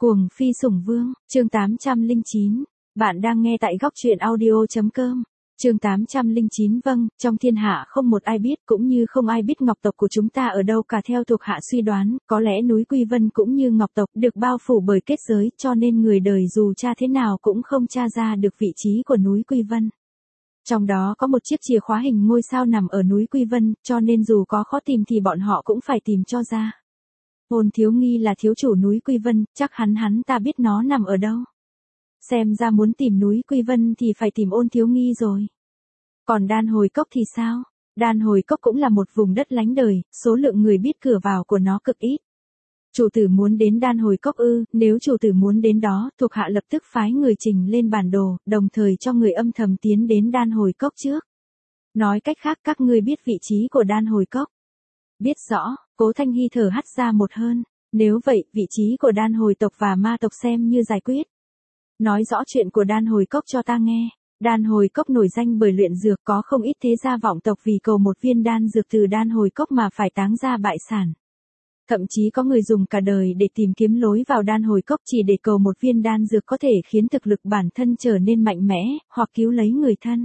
Cuồng phi sủng vương, chương 809. Bạn đang nghe tại góc truyện audio.com. Chương 809. Vâng, trong thiên hạ không một ai biết cũng như không ai biết ngọc tộc của chúng ta ở đâu cả. Theo thuộc hạ suy đoán, có lẽ núi Quy Vân cũng như ngọc tộc được bao phủ bởi kết giới, cho nên người đời dù tra thế nào cũng không tra ra được vị trí của núi Quy Vân. Trong đó có một chiếc chìa khóa hình ngôi sao nằm ở núi Quy Vân, cho nên dù có khó tìm thì bọn họ cũng phải tìm cho ra. Ôn Thiếu Nghi là thiếu chủ núi Quy Vân, chắc hắn ta biết nó nằm ở đâu. Xem ra muốn tìm núi Quy Vân thì phải tìm Ôn Thiếu Nghi rồi. Còn Đan Hồi Cốc thì sao? Đan Hồi Cốc cũng là một vùng đất lánh đời, số lượng người biết cửa vào của nó cực ít. Chủ tử muốn đến Đan Hồi Cốc ư? Nếu chủ tử muốn đến đó, thuộc hạ lập tức phái người trình lên bản đồ, đồng thời cho người âm thầm tiến đến Đan Hồi Cốc trước. Nói cách khác, các ngươi biết vị trí của Đan Hồi Cốc. Biết rõ, Cố Thanh Hy thở hắt ra một hơi. Nếu vậy, vị trí của Đan Hồi tộc và ma tộc xem như giải quyết. Nói rõ chuyện của Đan Hồi Cốc cho ta nghe. Đan Hồi Cốc nổi danh bởi luyện dược, có không ít thế gia vọng tộc vì cầu một viên đan dược từ Đan Hồi Cốc mà phải táng ra bại sản. Thậm chí có người dùng cả đời để tìm kiếm lối vào Đan Hồi Cốc chỉ để cầu một viên đan dược có thể khiến thực lực bản thân trở nên mạnh mẽ, hoặc cứu lấy người thân.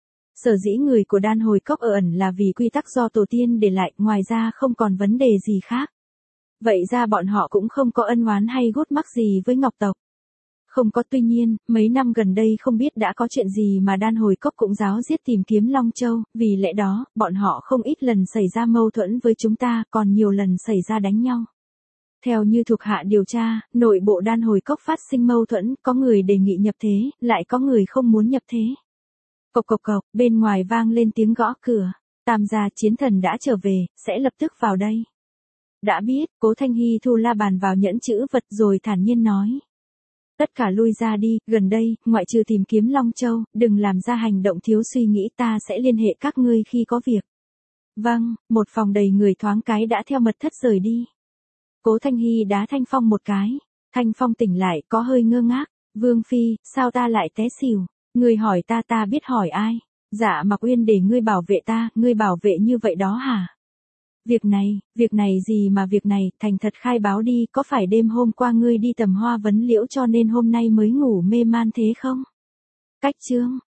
Sở dĩ người của Đan Hồi Cốc ở ẩn là vì quy tắc do tổ tiên để lại, ngoài ra không còn vấn đề gì khác. Vậy ra bọn họ cũng không có ân oán hay gút mắc gì với Ngọc tộc. Không có, tuy nhiên, mấy năm gần đây không biết đã có chuyện gì mà Đan Hồi Cốc cũng ráo riết tìm kiếm Long Châu, vì lẽ đó, bọn họ không ít lần xảy ra mâu thuẫn với chúng ta, còn nhiều lần xảy ra đánh nhau. Theo như thuộc hạ điều tra, nội bộ Đan Hồi Cốc phát sinh mâu thuẫn, có người đề nghị nhập thế, lại có người không muốn nhập thế. Cộc cộc cộc, bên ngoài vang lên tiếng gõ cửa. Tam gia chiến thần đã trở về, sẽ lập tức vào đây. Đã biết, Cố Thanh Hy thu la bàn vào nhẫn chữ vật rồi thản nhiên nói. Tất cả lui ra đi, gần đây, ngoại trừ tìm kiếm Long Châu, đừng làm ra hành động thiếu suy nghĩ, ta sẽ liên hệ các ngươi khi có việc. Vâng, một phòng đầy người thoáng cái đã theo mật thất rời đi. Cố Thanh Hy đá Thanh Phong một cái. Thanh Phong tỉnh lại, có hơi ngơ ngác. Vương Phi, sao ta lại té xỉu? Ngươi hỏi ta biết hỏi ai? Dạ Mặc Uyên để ngươi bảo vệ ta, ngươi bảo vệ như vậy đó hả? Việc này gì mà việc này, thành thật khai báo đi, có phải đêm hôm qua ngươi đi tầm hoa vấn liễu cho nên hôm nay mới ngủ mê man thế không? Cách chương,